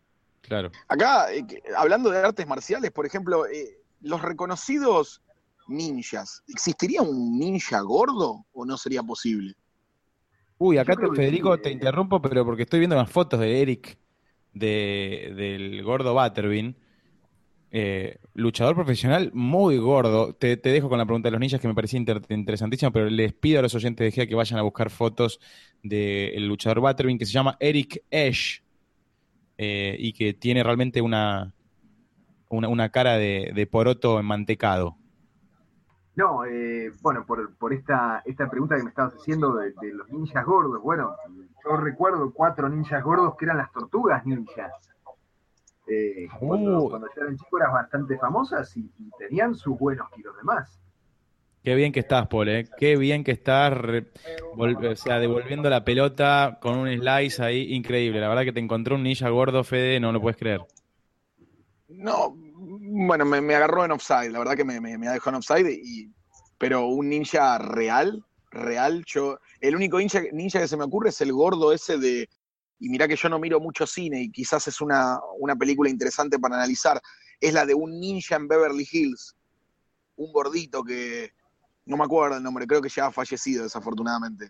Claro. Acá, eh, hablando de artes marciales, por ejemplo, eh, los reconocidos ninjas, ¿existiría un ninja gordo o no sería posible? Uy, Yo acá te, creo que sí. Federico, te eh, interrumpo, pero porque estoy viendo unas fotos de Eric, de, del gordo Butterbean, eh, luchador profesional muy gordo. Te, te dejo con la pregunta de los ninjas que me parecía inter- interesantísima, pero les pido a los oyentes de G E A que vayan a buscar fotos del luchador Butterbean que se llama Eric Esch, eh, y que tiene realmente una, una, una cara de, de poroto enmantecado. No, eh, bueno, por, por esta, esta pregunta que me estabas haciendo de, de los ninjas gordos, bueno, yo recuerdo cuatro ninjas gordos que eran las tortugas ninjas. Eh, cuando, Uh, cuando yo era chico eran bastante famosas y, y tenían sus buenos kilos de más. Qué bien que estás, Paul, ¿eh? Qué bien que estás, re- vol- o sea, devolviendo la pelota con un slice ahí, increíble. La verdad que te encontró un ninja gordo, Fede, no lo puedes creer. No, bueno, me, me agarró en offside, la verdad que me, me, me dejó en offside, y, pero un ninja real, real, yo, el único ninja, ninja que se me ocurre es el gordo ese de, y mirá que yo no miro mucho cine y quizás es una, una película interesante para analizar, es la de un ninja en Beverly Hills, un gordito que, no me acuerdo el nombre, creo que ya ha fallecido desafortunadamente.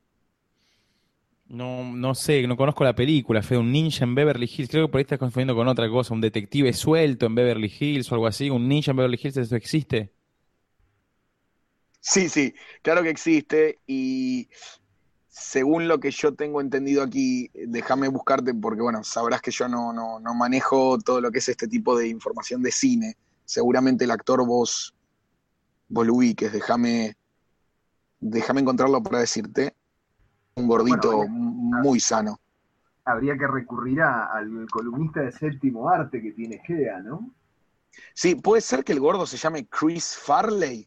No, no sé, no conozco la película, Fede, un ninja en Beverly Hills. Creo que por ahí estás confundiendo con otra cosa, un detective suelto en Beverly Hills o algo así. Un ninja en Beverly Hills, ¿eso existe? Sí, sí, claro que existe y según lo que yo tengo entendido aquí, déjame buscarte porque, bueno, sabrás que yo no, no, no manejo todo lo que es este tipo de información de cine. Seguramente el actor vos, vos lo ubiques, déjame, déjame encontrarlo para decirte. Un Bueno, gordito habría, muy sano. habría que recurrir a, al columnista de séptimo arte que tiene G E A, ¿no? Sí, puede ser que el gordo se llame Chris Farley.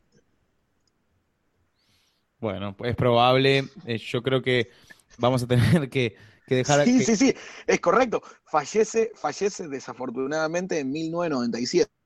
Bueno, pues es probable. Eh, yo creo que vamos a tener que, que dejar Sí, que, sí, sí, es correcto. Fallece, fallece desafortunadamente en mil novecientos noventa y siete.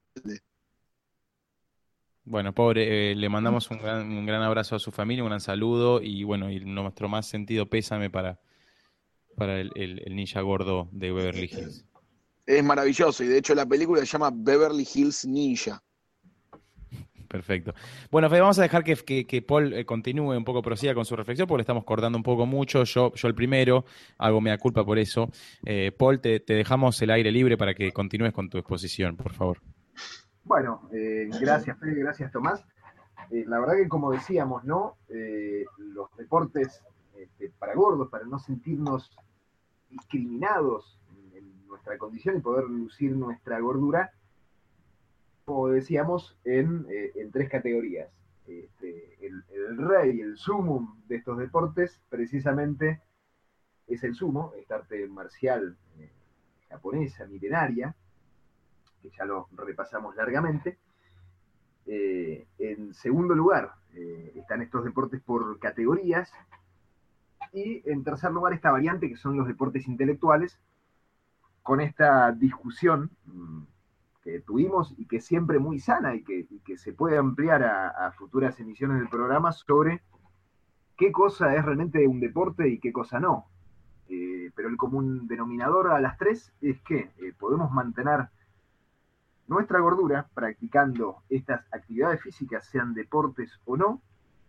bueno, pobre, eh, le mandamos un gran, un gran abrazo a su familia, un gran saludo y bueno, y nuestro más sentido pésame para, para el, el- el ninja gordo de Beverly Hills. Es maravilloso y de hecho la película se llama Beverly Hills Ninja. Perfecto. Bueno, Fede, vamos a dejar que, que- que Paul eh, continúe un poco, prosiga con su reflexión, porque le estamos cortando un poco mucho. Yo, yo el primero, hago mea culpa por eso. Eh, Paul, te, te dejamos el aire libre para que continúes con tu exposición, por favor. Bueno, eh, gracias Fede, gracias Tomás. Eh, la verdad que como decíamos, ¿no? Eh, los deportes este, para gordos, para no sentirnos discriminados en, en nuestra condición y poder reducir nuestra gordura, como decíamos, en, eh, en tres categorías. Este, el, el rey, el sumum de estos deportes, precisamente es el sumo, esta arte marcial eh, japonesa, milenaria, que ya lo repasamos largamente. Eh, en segundo lugar, eh, están estos deportes por categorías. Y en tercer lugar, esta variante que son los deportes intelectuales, con esta discusión mmm, que tuvimos y que siempre muy sana y que, y que se puede ampliar a, a futuras emisiones del programa sobre qué cosa es realmente un deporte y qué cosa no. Eh, pero el común denominador a las tres es que eh, podemos mantener nuestra gordura practicando estas actividades físicas, sean deportes o no,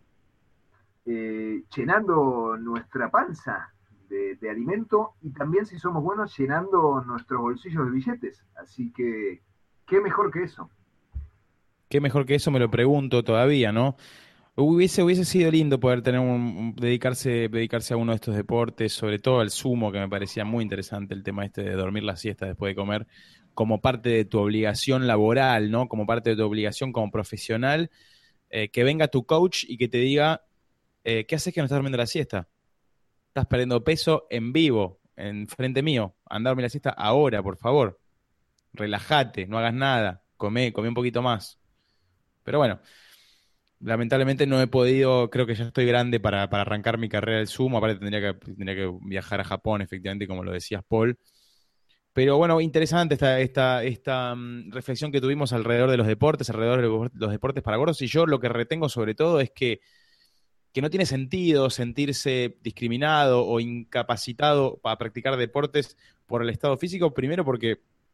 eh, llenando nuestra panza de, de alimento y también, si somos buenos, llenando nuestros bolsillos de billetes. Así que, ¿qué mejor que eso? ¿Qué mejor que eso? Me lo pregunto todavía, ¿no? Hubiese, hubiese sido lindo poder tener un, un- dedicarse, dedicarse a uno de estos deportes, sobre todo al sumo, que me parecía muy interesante el tema este de dormir la siesta después de comer, como parte de tu obligación laboral, ¿no? Como parte de tu obligación como profesional, eh, que venga tu coach y que te diga, eh, ¿qué haces que no estás durmiendo la siesta? Estás perdiendo peso en vivo, en frente mío. Anda a dormir la siesta ahora, por favor. Relájate, no hagas nada. Comé, comé un poquito más. Pero bueno, lamentablemente no he podido, creo que ya estoy grande para, para arrancar mi carrera del sumo, aparte tendría que, tendría que viajar a Japón, efectivamente, como lo decías, Paul. Pero bueno, interesante esta, esta, esta mm, reflexión que tuvimos alrededor de los deportes, alrededor de los, los deportes para gordos, y yo lo que retengo sobre todo es que, que no tiene sentido sentirse discriminado o incapacitado para practicar deportes por el estado físico, primero porque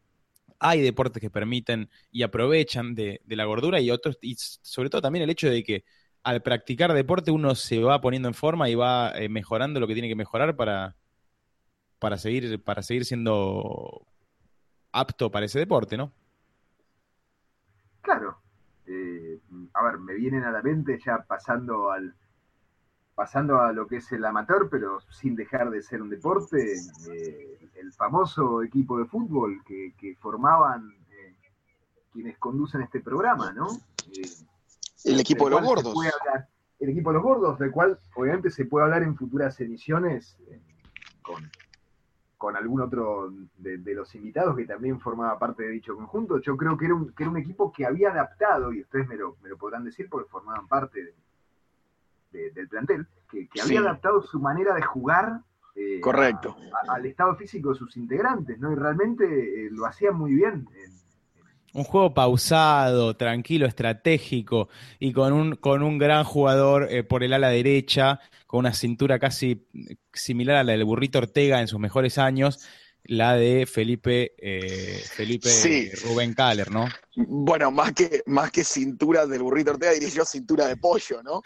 hay deportes que permiten y aprovechan de, de la gordura y otros, y sobre todo también el hecho de que al practicar deporte uno se va poniendo en forma y va eh, mejorando lo que tiene que mejorar para, para seguir, para seguir siendo apto para ese deporte, ¿no? Claro. Eh, a ver, me vienen a la mente ya pasando al pasando a lo que es el amateur, pero sin dejar de ser un deporte, eh, el famoso equipo de fútbol que, que formaban eh, quienes conducen este programa, ¿no? Eh, el equipo de los gordos. Hablar, el equipo de los gordos, del cual obviamente se puede hablar en futuras emisiones eh, con, con algún otro de, de los invitados que también formaba parte de dicho conjunto. Yo creo que era un, que era un equipo que había adaptado, y ustedes me lo, me lo podrán decir porque formaban parte de, de, del plantel, que, que había sí. adaptado su manera de jugar eh, correcto a, a, al estado físico de sus integrantes, ¿no? Y realmente eh, lo hacían muy bien. En, un juego pausado, tranquilo, estratégico y con un, con un gran jugador eh, por el ala derecha, con una cintura casi similar a la del Burrito Ortega en sus mejores años, la de Felipe eh, Felipe sí. Rubén Kaller, ¿no? Bueno, más que, más que cintura del Burrito Ortega, diría yo cintura de pollo, ¿no?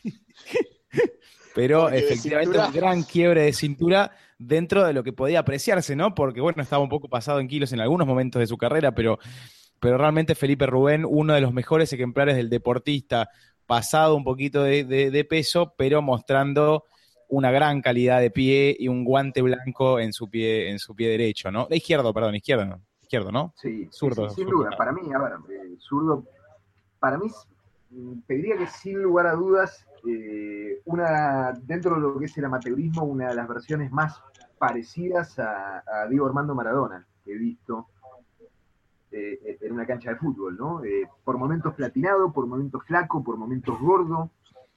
Pero porque efectivamente cintura... un gran quiebre de cintura dentro de lo que podía apreciarse, ¿no? Porque bueno, estaba un poco pasado en kilos en algunos momentos de su carrera, pero... pero realmente Felipe Rubén, uno de los mejores ejemplares del deportista, pasado un poquito de, de, de peso, pero mostrando una gran calidad de pie y un guante blanco en su pie, en su pie derecho, ¿no? Izquierdo, perdón, izquierdo, ¿no? Izquierdo, ¿no? Sí, zurdo. Sí, sí, sin zurdo. duda. Para mí, a ver, eh, zurdo, para mí, te diría que sin lugar a dudas, eh, una, dentro de lo que es el amateurismo, una de las versiones más parecidas a, a Diego Armando Maradona que he visto Eh, en una cancha de fútbol, ¿no? Eh, por momentos platinado, por momentos flaco, por momentos gordo,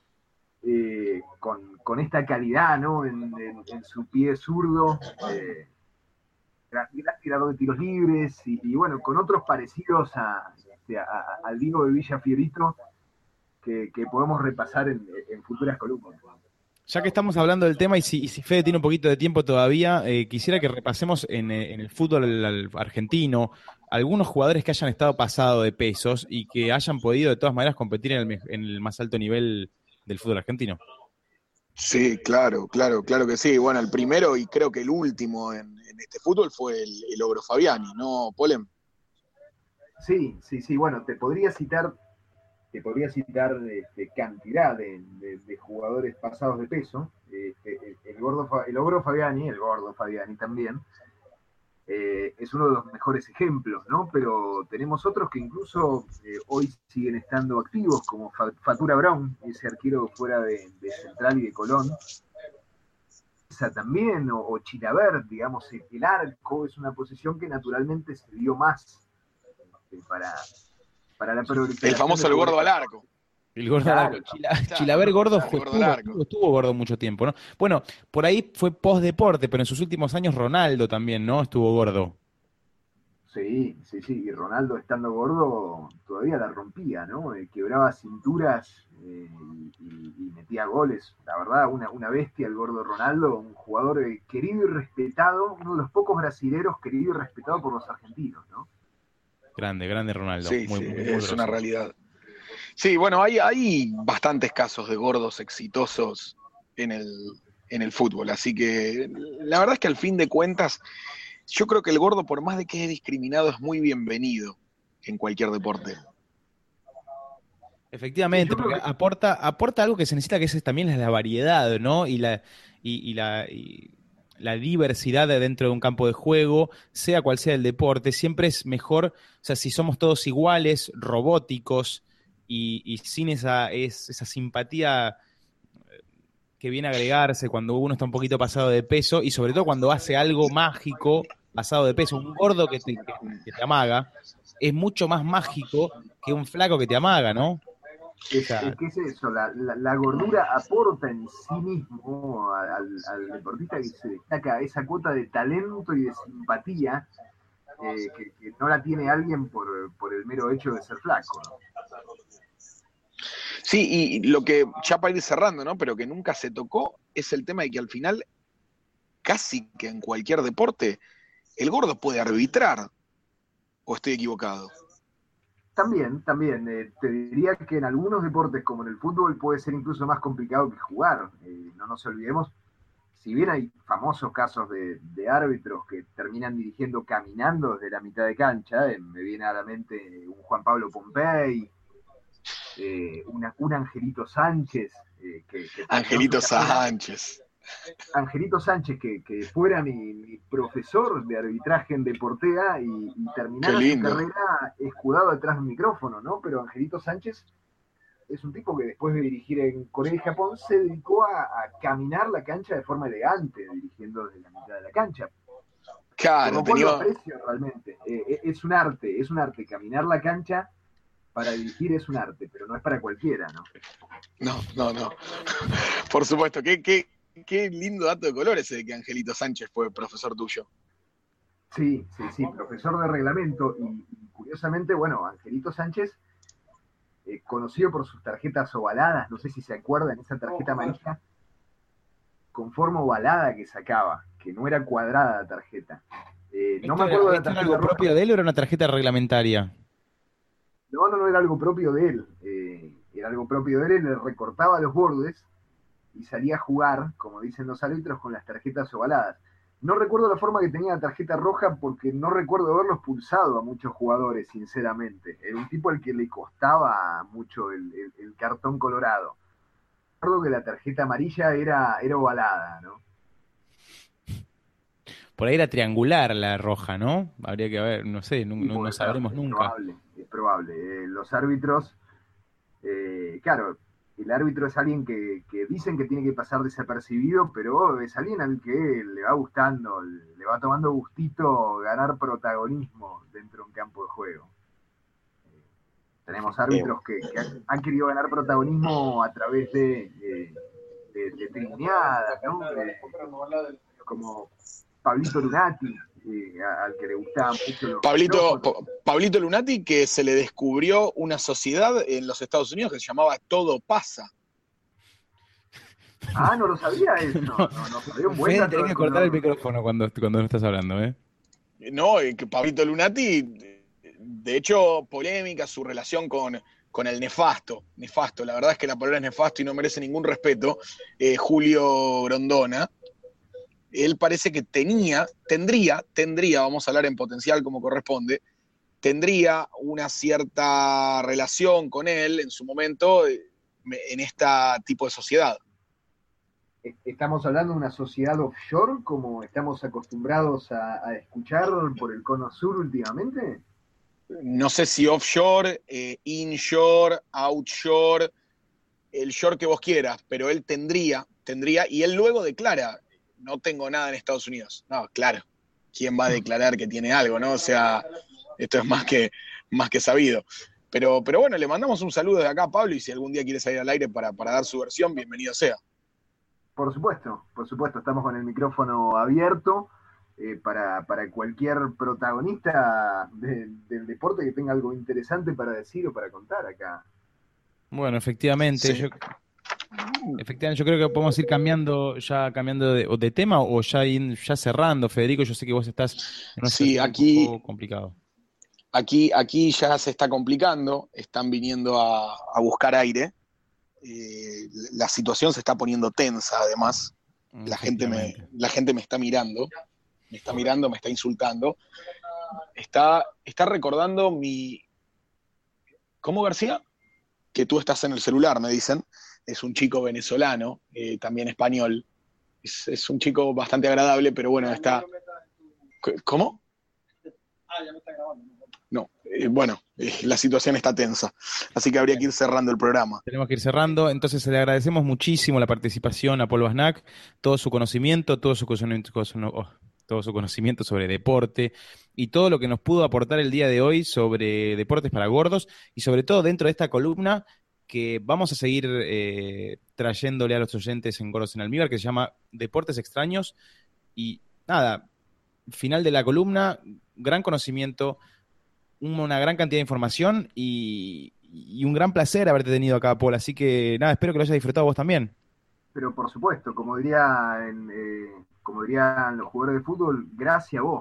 eh, con, con esta calidad, ¿no? En, en, en su pie zurdo, eh, gran tirador de tiros libres, y, y bueno, con otros parecidos a, a, a, al Diego de Villa Fiorito, que, que podemos repasar en, en futuras columnas. Ya que estamos hablando del tema, y si, y si Fede tiene un poquito de tiempo todavía, eh, quisiera que repasemos en, en el fútbol el, el argentino algunos jugadores que hayan estado pasados de pesos y que hayan podido de todas maneras competir en el, en el más alto nivel del fútbol argentino. Sí, claro, claro, claro que sí. Bueno, el primero y creo que el último en, en este fútbol fue el, el Ogro Fabiani, ¿no, Polem? Sí, sí, sí. Bueno, te podría citar... te podría citar de, de cantidad de, de, de jugadores pasados de peso. Eh, el, el, gordo, el Ogro Fabiani, el gordo Fabiani también, eh, es uno de los mejores ejemplos, ¿no? Pero tenemos otros que incluso eh, hoy siguen estando activos, como Fatura Brown, ese arquero fuera de, de Central y de Colón. Esa también, o, o Chilavert, digamos, el arco es una posición que naturalmente se dio más eh, para... para la proliferación. El famoso el gordo al arco. El gordo claro, al arco. Chila, claro, Chilaver gordo, fue, gordo estuvo, estuvo, estuvo gordo mucho tiempo, ¿no? Bueno, por ahí fue post-deporte, pero en sus últimos años Ronaldo también, ¿no? Estuvo gordo. Sí, sí, sí. Y Ronaldo estando gordo todavía la rompía, ¿no? Eh, quebraba cinturas eh, y, y metía goles. La verdad, una, una bestia el gordo Ronaldo, un jugador eh, querido y respetado, uno de los pocos brasileros querido y respetado por los argentinos, ¿no? Grande, grande Ronaldo. Sí, muy, sí, muy, muy es grosso. Una realidad. Sí, bueno, hay, hay bastantes casos de gordos exitosos en el, en el fútbol, así que la verdad es que al fin de cuentas, yo creo que el gordo, por más de que es discriminado, es muy bienvenido en cualquier deporte. Efectivamente, porque aporta, aporta algo que se necesita, que es también la variedad, ¿no? Y la, y, y la y la diversidad de dentro de un campo de juego, sea cual sea el deporte, siempre es mejor, o sea, si somos todos iguales, robóticos, y, y sin esa, es, esa simpatía que viene a agregarse cuando uno está un poquito pasado de peso, y sobre todo cuando hace algo mágico, pasado de peso, un gordo que te, que, que te amaga, es mucho más mágico que un flaco que te amaga, ¿no? Es, es que es eso, la, la, la gordura aporta en sí mismo al, al deportista que se destaca esa cuota de talento y de simpatía eh, que, que no la tiene alguien por, por el mero hecho de ser flaco, ¿no? Sí, y lo que, ya para ir cerrando, ¿no? Pero que nunca se tocó, es el tema de que al final, casi que en cualquier deporte, el gordo puede arbitrar. ¿O estoy equivocado? También, también. Eh, te diría que en algunos deportes, como en el fútbol, puede ser incluso más complicado que jugar. Eh, no nos olvidemos, si bien hay famosos casos de, de árbitros que terminan dirigiendo caminando desde la mitad de cancha, eh, me viene a la mente un Juan Pablo Pompey, eh, una, un Angelito Sánchez. Eh, que, que Angelito Sánchez. Angelito Sánchez, que, que fuera mi, mi profesor de arbitraje en Deportea y, y terminara su carrera escudado detrás de un micrófono, ¿no? Pero Angelito Sánchez es un tipo que después de dirigir en Corea y Japón se dedicó a, a caminar la cancha de forma elegante, dirigiendo desde la mitad de la cancha. Claro, Por lo cual lo aprecio realmente. Eh, es un arte, es un arte. Caminar la cancha para dirigir es un arte, pero no es para cualquiera, ¿no? No, no, no. Por supuesto. ¿Qué, qué, qué lindo dato de color ese de que Angelito Sánchez fue profesor tuyo? Sí, sí, sí, profesor de reglamento. Y, y curiosamente, bueno, Angelito Sánchez, eh, conocido por sus tarjetas ovaladas, no sé si se acuerdan, esa tarjeta amarilla con forma ovalada que sacaba, que no era cuadrada la tarjeta. Eh, no me acuerdo era, de la tarjeta. ¿Era algo roja. propio de él o era una tarjeta reglamentaria? No, no, no era algo propio de él. Eh, era algo propio de él, él le recortaba los bordes y salía a jugar, como dicen los árbitros, con las tarjetas ovaladas. No recuerdo la forma que tenía la tarjeta roja porque no recuerdo haberlo expulsado a muchos jugadores, sinceramente. Era un tipo al que le costaba mucho el, el, el cartón colorado. Recuerdo que la tarjeta amarilla era, era ovalada, ¿no? Por ahí era triangular la roja, ¿no? Habría que ver, no sé, no, no, no sabremos es nunca. Probable, es probable. Eh, los árbitros, eh, claro, el árbitro es alguien que, que dicen que tiene que pasar desapercibido, pero es alguien al que le va gustando, le va tomando gustito ganar protagonismo dentro de un campo de juego. Eh, tenemos árbitros que, que han, han querido ganar protagonismo a través de, de, de, de tribuneadas, ¿no? De, como Pablito Lunati, eh, al que le gustaba mucho los Pablito, Pablito Lunati, que se le descubrió una sociedad en los Estados Unidos que se llamaba Todo Pasa. Ah, no lo sabía eso. No, no, no sabía un buen Fede, dato tenés que cortar el micrófono cuando, cuando no estás hablando, ¿eh? No, que Pablito Lunati, de hecho, polémica su relación con, con el nefasto. Nefasto, la verdad es que la palabra es nefasto y no merece ningún respeto. Eh, Julio Grondona. Él parece que tenía, tendría, tendría, vamos a hablar en potencial como corresponde, tendría una cierta relación con él en su momento en este tipo de sociedad. ¿Estamos hablando de una sociedad offshore como estamos acostumbrados a, a escuchar por el cono sur últimamente? No sé si offshore, eh, inshore, outshore, el shore que vos quieras, pero él tendría, tendría, y él luego declara, no tengo nada en Estados Unidos. No, claro, ¿quién va a declarar que tiene algo, no? O sea, esto es más que, más que sabido. Pero, pero bueno, le mandamos un saludo de acá a Pablo y si algún día quiere salir al aire para, para dar su versión, bienvenido sea. Por supuesto, por supuesto, estamos con el micrófono abierto eh, para, para cualquier protagonista de, del deporte que tenga algo interesante para decir o para contar acá. Bueno, efectivamente, Sí. yo... Efectivamente, yo creo que podemos ir cambiando, ya cambiando de, de tema o ya ir, ya cerrando, Federico. Yo sé que vos estás en una sí, situación aquí, un poco complicado. Aquí, aquí ya se está complicando, están viniendo a, a buscar aire. Eh, la situación se está poniendo tensa, además. La gente, me, la gente me está mirando, me está mirando, me está insultando. Está, está recordando mi... ¿Cómo, García? Que tú estás en el celular, me dicen. Es un chico venezolano, eh, también español. Es, es un chico bastante agradable, pero bueno, está... ¿Cómo? Ah, ya me está grabando. No, eh, bueno, eh, la situación está tensa, así que habría que ir cerrando el programa. Tenemos que ir cerrando, entonces le agradecemos muchísimo la participación a Paul Basnac, todo su conocimiento, todo su conocimiento, oh, todo su conocimiento sobre deporte y todo lo que nos pudo aportar el día de hoy sobre deportes para gordos y sobre todo dentro de esta columna que vamos a seguir eh, trayéndole a los oyentes en Gordos en Almíbar, que se llama Deportes Extraños. Y nada, final de la columna, gran conocimiento, una gran cantidad de información y, y un gran placer haberte tenido acá, Paul. Así que nada, espero que lo hayas disfrutado vos también. Pero por supuesto, como dirían, eh, como dirían los jugadores de fútbol, gracias a vos.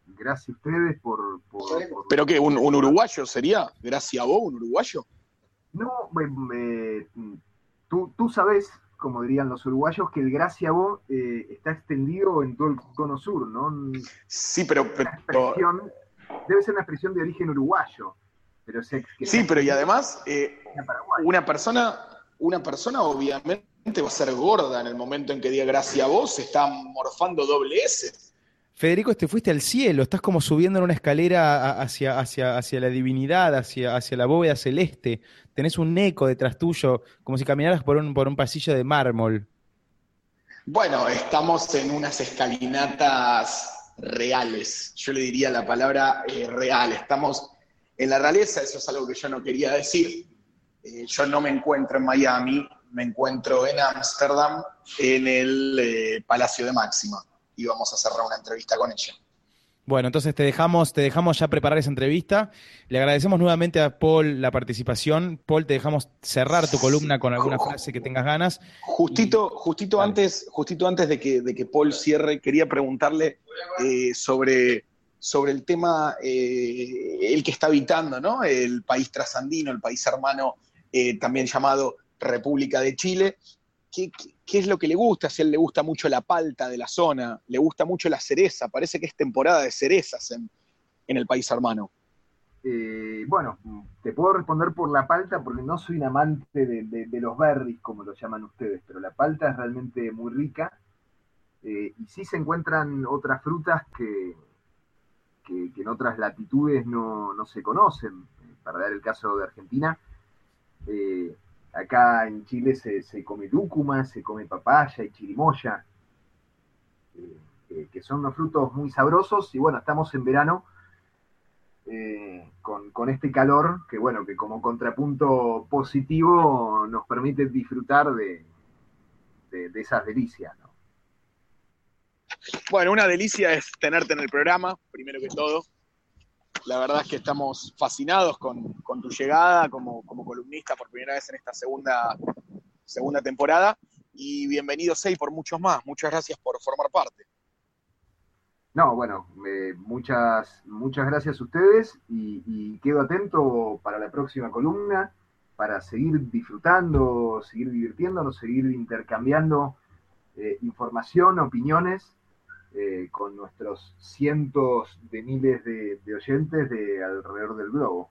gracias a ustedes por... por, por... ¿Pero qué? ¿Un, un uruguayo sería? ¿Gracias a vos, un uruguayo? No, me, me, tú, tú sabés, como dirían los uruguayos, que el gracias a vos eh, está extendido en todo el cono sur, ¿no? Sí, pero... pero... Expresión, debe ser una expresión de origen uruguayo. Pero se, que sí, pero y además, eh, Paraguay. una persona, una persona obviamente va a ser gorda en el momento en que diga gracias a vos, se está morfando doble S. Federico, te fuiste al cielo, estás como subiendo en una escalera hacia, hacia, hacia la divinidad, hacia, hacia la bóveda celeste. Tenés un eco detrás tuyo, como si caminaras por un, por un pasillo de mármol. Bueno, estamos en unas escalinatas reales. Yo le diría la palabra eh, real. Estamos en la realeza, eso es algo que yo no quería decir. Eh, yo no me encuentro en Miami, me encuentro en Ámsterdam, en el eh, Palacio de Máxima. Y vamos a cerrar una entrevista con ella. Bueno, entonces te dejamos, te dejamos ya preparar esa entrevista. Le agradecemos nuevamente a Paul la participación. Paul, te dejamos cerrar tu columna con alguna frase que tengas ganas. Justito, justito antes, justito antes de que, de que Paul cierre, quería preguntarle eh, sobre, sobre el tema, eh, el que está habitando, ¿no? El país trasandino, el país hermano, eh, también llamado República de Chile. ¿Qué, qué, ¿Qué es lo que le gusta? Si a él le gusta mucho la palta de la zona, le gusta mucho la cereza, parece que es temporada de cerezas en, en el país hermano. Eh, bueno, te puedo responder por la palta porque no soy un amante de, de, de los berries, como lo llaman ustedes, pero la palta es realmente muy rica eh, y sí se encuentran otras frutas que, que, que en otras latitudes no, no se conocen. Para dar el caso de Argentina, eh, acá en Chile se, se come lúcuma, se come papaya y chirimoya, eh, eh, que son unos frutos muy sabrosos. Y bueno, estamos en verano eh, con, con este calor, que bueno, que como contrapunto positivo nos permite disfrutar de, de, de esas delicias, ¿no? Bueno, una delicia es tenerte en el programa, primero que todo. La verdad es que estamos fascinados con, con tu llegada como, como columnista por primera vez en esta segunda, segunda temporada. Y bienvenido Sei por muchos más. Muchas gracias por formar parte. No, bueno, eh, muchas, muchas gracias a ustedes y, y quedo atento para la próxima columna, para seguir disfrutando, seguir divirtiéndonos, seguir intercambiando eh, información, opiniones, Eh, con nuestros cientos de miles de, de oyentes de alrededor del globo.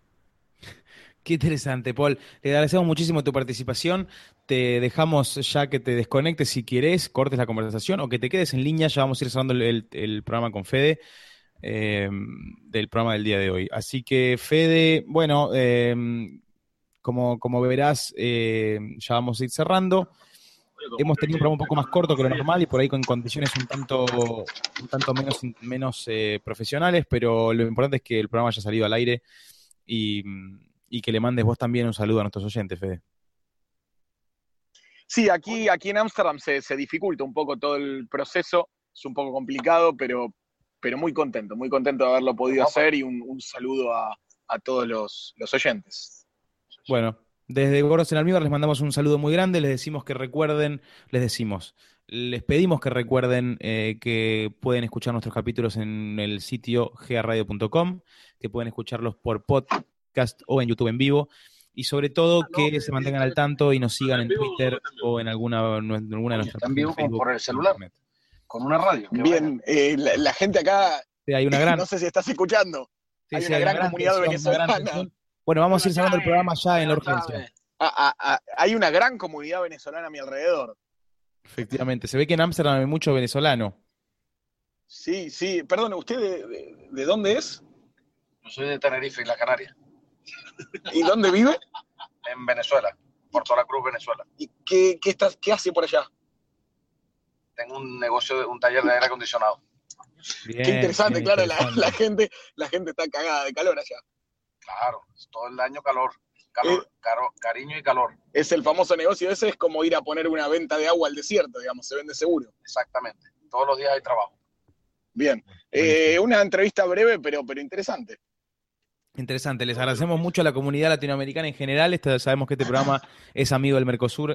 Qué interesante, Paul. Le agradecemos muchísimo tu participación. Te dejamos ya que te desconectes si querés, cortes la conversación o que te quedes en línea. Ya vamos a ir cerrando el, el, el programa con Fede, eh, del programa del día de hoy. Así que, Fede, bueno, eh, como, como verás, eh, ya vamos a ir cerrando. Hemos tenido un programa un poco más corto que lo normal y por ahí con condiciones un tanto, un tanto menos, menos eh, profesionales, pero lo importante es que el programa haya salido al aire y, y que le mandes vos también un saludo a nuestros oyentes, Fede. Sí, aquí, aquí en Ámsterdam se, se dificulta un poco todo el proceso, es un poco complicado, pero, pero muy contento, muy contento de haberlo podido hacer y un, un saludo a, a todos los, los oyentes. Bueno. Desde Gordos en Almíbar les mandamos un saludo muy grande, les decimos que recuerden, les decimos, les pedimos que recuerden eh, que pueden escuchar nuestros capítulos en el sitio g a radio punto com, que pueden escucharlos por podcast o en YouTube en vivo, y sobre todo que se mantengan al tanto y nos sigan en Twitter o en alguna, en alguna de nuestras páginas de Facebook. Por el celular, con una radio. Bien, eh, la, la gente acá, sí, hay una gran, no sé si estás escuchando, sí, hay sí, una hay gran, una gran comunidad tensión, venezolana. Bueno, vamos a ir cerrando el programa ya en la urgencia. Ah, ah, ah, hay una gran comunidad venezolana a mi alrededor. Efectivamente, se ve que en Ámsterdam hay mucho venezolano. Sí, sí, perdón, ¿usted de, de, de dónde es? Yo soy de Tenerife, Islas Canarias. ¿Y dónde vive? En Venezuela, Puerto La Cruz, Venezuela. ¿Y qué, qué, estás, qué hace por allá? Tengo un negocio, un taller de aire acondicionado. Bien, qué interesante, bien, claro, interesante. La, la, gente, la gente está cagada de calor allá. Claro, todo el año calor. Calor, eh, caro, cariño y calor. Es el famoso negocio ese, es como ir a poner una venta de agua al desierto, digamos, se vende seguro. Exactamente, todos los días hay trabajo. Bien, eh, una entrevista breve, pero, pero interesante. Interesante, les agradecemos mucho a la comunidad latinoamericana en general. Este, sabemos que este programa es amigo del Mercosur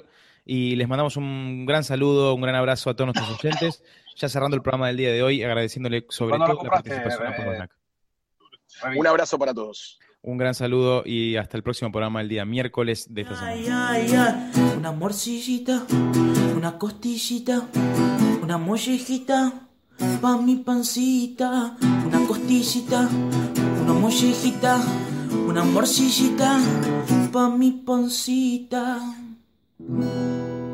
y les mandamos un gran saludo, un gran abrazo a todos nuestros oyentes. Ya cerrando el programa del día de hoy, agradeciéndole sobre todo la participación a Pablo Snack. Un abrazo para todos. Un gran saludo y hasta el próximo programa del día miércoles de esta semana. Ay, ay, ay, una morcillita, una costillita, una mollejita, pa' mi pancita, una costillita, una mollejita, una morcillita, pa' mi pancita.